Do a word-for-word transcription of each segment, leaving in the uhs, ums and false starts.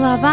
Глава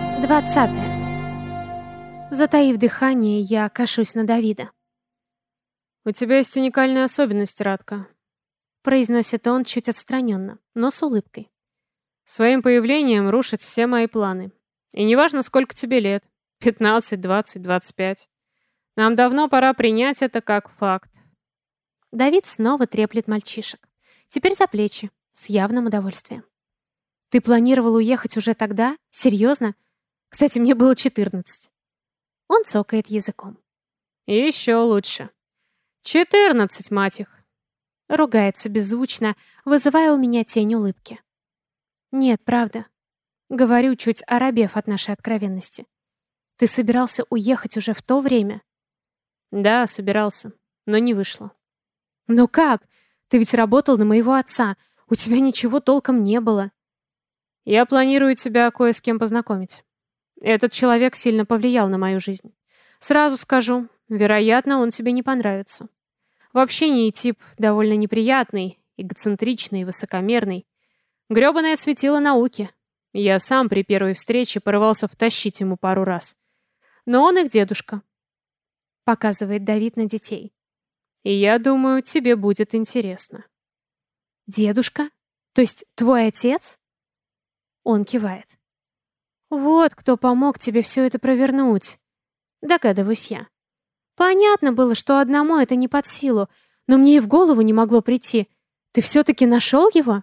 двадцатая. Затаив дыхание, я кашусь на Давида. «У тебя есть уникальная особенность, Радка», — произносит он чуть отстраненно, но с улыбкой. «Своим появлением рушить все мои планы. И неважно, сколько тебе лет, пятнадцать, двадцать, двадцать пять. Нам давно пора принять это как факт». Давид снова треплет мальчишек. Теперь за плечи, с явным удовольствием. Ты планировал уехать уже тогда? Серьезно? Кстати, мне было четырнадцать. Он цокает языком. И еще лучше. Четырнадцать, мать их. Ругается беззвучно, вызывая у меня тень улыбки. Нет, правда. Говорю, чуть оробев от нашей откровенности. Ты собирался уехать уже в то время? Да, собирался, но не вышло. Но как? Ты ведь работал на моего отца. У тебя ничего толком не было. Я планирую тебя кое с кем познакомить. Этот человек сильно повлиял на мою жизнь. Сразу скажу, вероятно, он тебе не понравится. В общении тип довольно неприятный, эгоцентричный, высокомерный. Грёбаное светило науки. Я сам при первой встрече порывался втащить ему пару раз. Но он их дедушка. Показывает Давид на детей. И я думаю, тебе будет интересно. Дедушка? То есть твой отец? Он кивает. Вот кто помог тебе все это провернуть. Догадываюсь я. Понятно было, что одному это не под силу, но мне и в голову не могло прийти. Ты все-таки нашел его?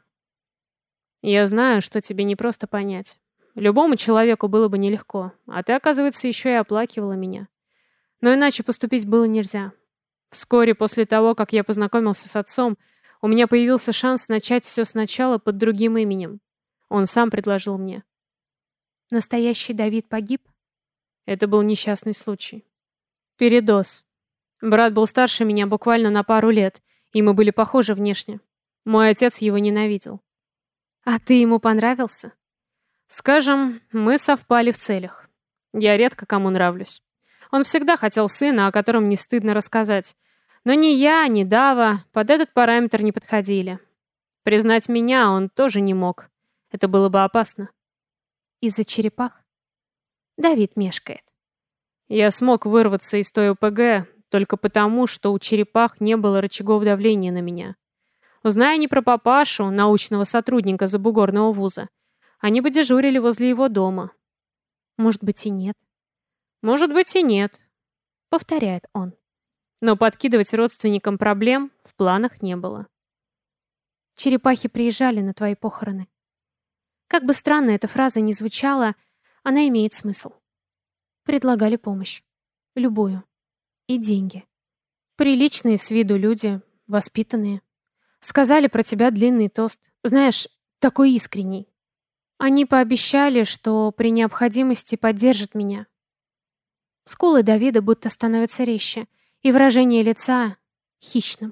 Я знаю, что тебе не просто понять. Любому человеку было бы нелегко, а ты, оказывается, еще и оплакивала меня. Но иначе поступить было нельзя. Вскоре после того, как я познакомился с отцом, у меня появился шанс начать все сначала под другим именем. Он сам предложил мне. Настоящий Давид погиб? Это был несчастный случай. Передоз. Брат был старше меня буквально на пару лет, и мы были похожи внешне. Мой отец его ненавидел. А ты ему понравился? Скажем, мы совпали в целях. Я редко кому нравлюсь. Он всегда хотел сына, о котором не стыдно рассказать. Но ни я, ни Дава под этот параметр не подходили. Признать меня он тоже не мог. Это было бы опасно. Из-за черепах? Давид мешкает. Я смог вырваться из той ОПГ только потому, что у черепах не было рычагов давления на меня. Узная не про папашу, научного сотрудника забугорного вуза, они бы дежурили возле его дома. Может быть и нет. Может быть и нет, повторяет он. Но подкидывать родственникам проблем в планах не было. Черепахи приезжали на твои похороны. Как бы странно эта фраза ни звучала, она имеет смысл. Предлагали помощь. Любую. И деньги. Приличные с виду люди, воспитанные. Сказали про тебя длинный тост. Знаешь, такой искренний. Они пообещали, что при необходимости поддержат меня. Скулы Давида будто становятся резче, и выражение лица хищным.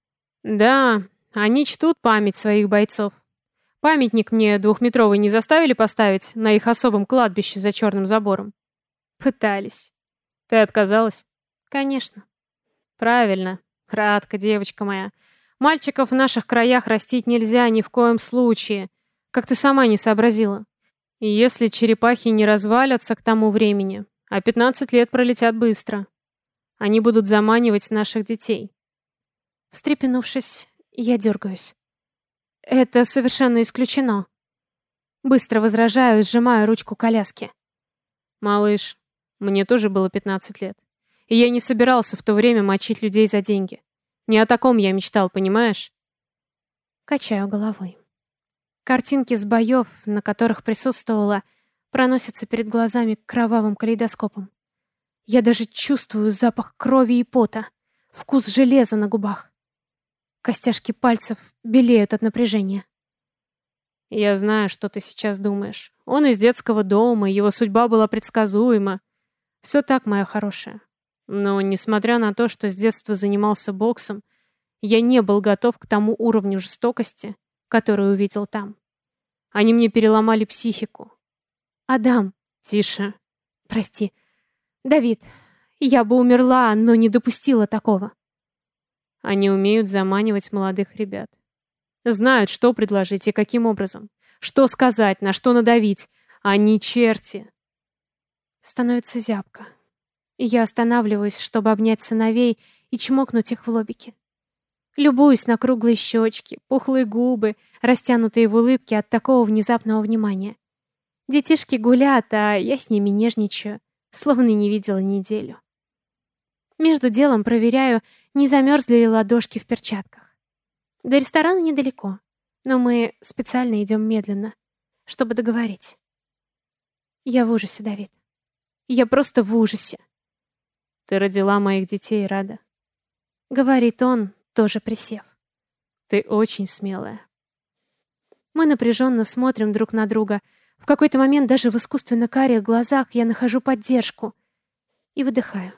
Да, они чтут память своих бойцов. Памятник мне двухметровый не заставили поставить на их особом кладбище за черным забором? Пытались. Ты отказалась? Конечно. Правильно, Радка, девочка моя. Мальчиков в наших краях растить нельзя ни в коем случае, как ты сама не сообразила. И если черепахи не развалятся к тому времени, а пятнадцать лет пролетят быстро, они будут заманивать наших детей. Встрепенувшись, я дергаюсь. Это совершенно исключено. Быстро возражаю, сжимая ручку коляски. Малыш, мне тоже было пятнадцать лет. И я не собирался в то время мочить людей за деньги. Не о таком я мечтал, понимаешь? Качаю головой. Картинки с боев, на которых присутствовала, проносятся перед глазами кровавым калейдоскопом. Я даже чувствую запах крови и пота, вкус железа на губах. Костяшки пальцев белеют от напряжения. Я знаю, что ты сейчас думаешь. Он из детского дома, его судьба была предсказуема. Все так, моя хорошая. Но, несмотря на то, что с детства занимался боксом, я не был готов к тому уровню жестокости, который увидел там. Они мне переломали психику. Адам, тише. Прости. Давид, я бы умерла, но не допустила такого. Они умеют заманивать молодых ребят. Знают, что предложить и каким образом. Что сказать, на что надавить. Они черти. Становится зябко. И я останавливаюсь, чтобы обнять сыновей и чмокнуть их в лобики. Любуюсь на круглые щечки, пухлые губы, растянутые в улыбке от такого внезапного внимания. Детишки гулят, а я с ними нежничаю, словно не видела неделю. Между делом проверяю, не замерзли ли ладошки в перчатках. До ресторана недалеко, но мы специально идем медленно, чтобы договорить. Я в ужасе, Давид. Я просто в ужасе. Ты родила моих детей, Рада. Говорит он, тоже присев. Ты очень смелая. Мы напряженно смотрим друг на друга. В какой-то момент даже в искусственно карих глазах я нахожу поддержку. И выдыхаю.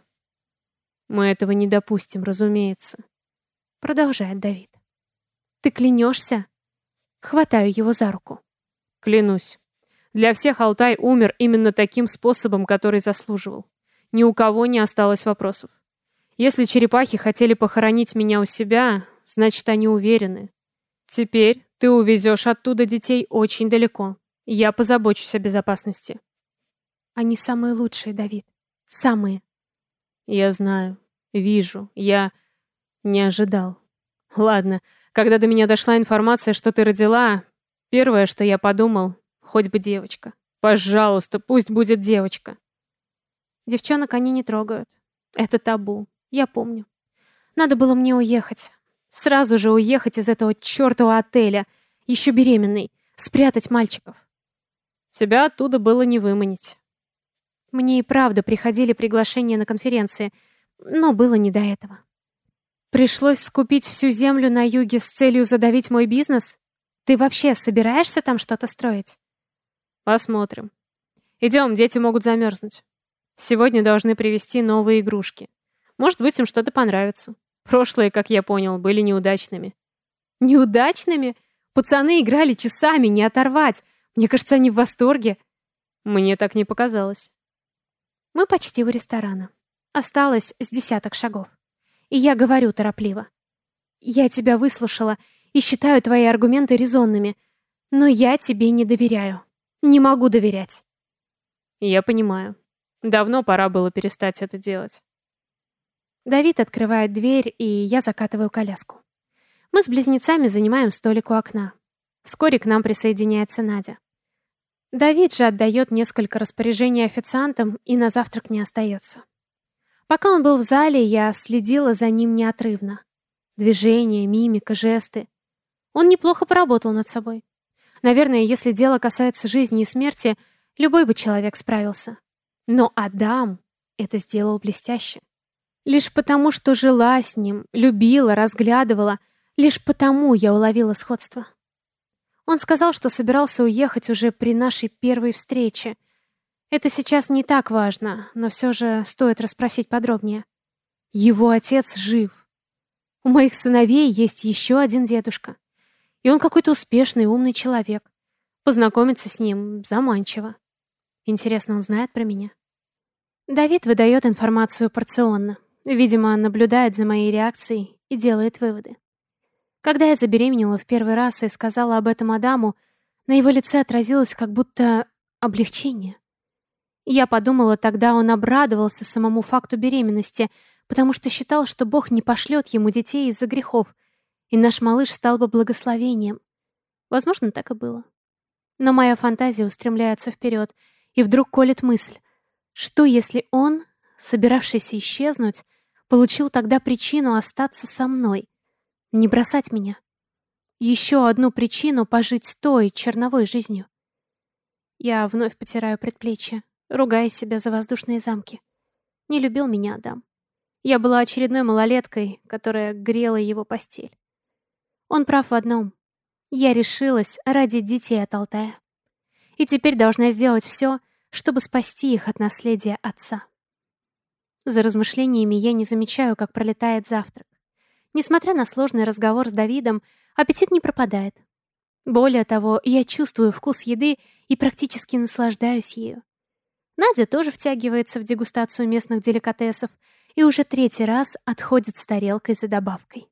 Мы этого не допустим, разумеется. Продолжает Давид. Ты клянешься? Хватаю его за руку. Клянусь. Для всех Алтай умер именно таким способом, который заслуживал. Ни у кого не осталось вопросов. Если черепахи хотели похоронить меня у себя, значит, они уверены. Теперь ты увезешь оттуда детей очень далеко. Я позабочусь о безопасности. Они самые лучшие, Давид. Самые. Я знаю. Вижу. Я не ожидал. Ладно, когда до меня дошла информация, что ты родила, первое, что я подумал, хоть бы девочка. Пожалуйста, пусть будет девочка. Девчонок они не трогают. Это табу. Я помню. Надо было мне уехать. Сразу же уехать из этого чертового отеля. Еще беременной. Спрятать мальчиков. Тебя оттуда было не выманить. Мне и правда приходили приглашения на конференции, но было не до этого. Пришлось скупить всю землю на юге с целью задавить мой бизнес? Ты вообще собираешься там что-то строить? Посмотрим. Идем, дети могут замерзнуть. Сегодня должны привезти новые игрушки. Может быть, им что-то понравится. Прошлые, как я понял, были неудачными. Неудачными? Пацаны играли часами, не оторвать. Мне кажется, они в восторге. Мне так не показалось. Мы почти у ресторана. Осталось с десяток шагов. И я говорю торопливо. Я тебя выслушала и считаю твои аргументы резонными, но я тебе не доверяю. Не могу доверять. Я понимаю. Давно пора было перестать это делать. Давид открывает дверь, и я закатываю коляску. Мы с близнецами занимаем столик у окна. Вскоре к нам присоединяется Надя. Давид же отдает несколько распоряжений официантам и на завтрак не остается. Пока он был в зале, я следила за ним неотрывно. Движения, мимика, жесты. Он неплохо поработал над собой. Наверное, если дело касается жизни и смерти, любой бы человек справился. Но Адам это сделал блестяще. Лишь потому, что жила с ним, любила, разглядывала, лишь потому я уловила сходство. Он сказал, что собирался уехать уже при нашей первой встрече. Это сейчас не так важно, но все же стоит расспросить подробнее. Его отец жив. У моих сыновей есть еще один дедушка. И он какой-то успешный, умный человек. Познакомиться с ним заманчиво. Интересно, он знает про меня? Давид выдает информацию порционно. Видимо, наблюдает за моей реакцией и делает выводы. Когда я забеременела в первый раз и сказала об этом Адаму, на его лице отразилось как будто облегчение. Я подумала, тогда он обрадовался самому факту беременности, потому что считал, что Бог не пошлет ему детей из-за грехов, и наш малыш стал бы благословением. Возможно, так и было. Но моя фантазия устремляется вперед, и вдруг колет мысль, что если он, собиравшийся исчезнуть, получил тогда причину остаться со мной, не бросать меня. Еще одну причину пожить той черновой жизнью. Я вновь потираю предплечье, ругая себя за воздушные замки. Не любил меня Адам. Я была очередной малолеткой, которая грела его постель. Он прав в одном. Я решилась ради детей от Алтая. И теперь должна сделать все, чтобы спасти их от наследия отца. За размышлениями я не замечаю, как пролетает завтрак. Несмотря на сложный разговор с Давидом, аппетит не пропадает. Более того, я чувствую вкус еды и практически наслаждаюсь ею. Надя тоже втягивается в дегустацию местных деликатесов и уже третий раз отходит с тарелкой за добавкой.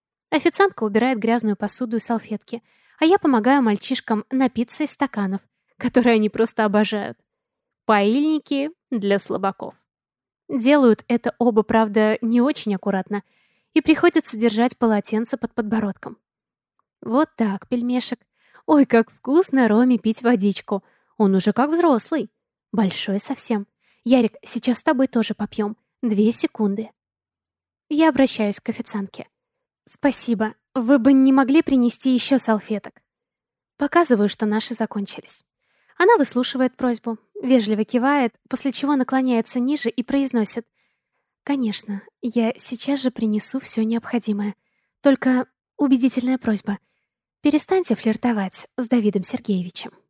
Официантка убирает грязную посуду и салфетки, а я помогаю мальчишкам напиться из стаканов, которые они просто обожают. Поильники для слабаков. Делают это оба, правда, не очень аккуратно, и приходится держать полотенце под подбородком. Вот так, пельмешек. Ой, как вкусно Роме пить водичку. Он уже как взрослый. Большой совсем. Ярик, сейчас с тобой тоже попьем. Две секунды. Я обращаюсь к официантке. Спасибо. Вы бы не могли принести еще салфеток? Показываю, что наши закончились. Она выслушивает просьбу, вежливо кивает, после чего наклоняется ниже и произносит: «Конечно, я сейчас же принесу все необходимое. Только убедительная просьба. Перестаньте флиртовать с Давидом Сергеевичем».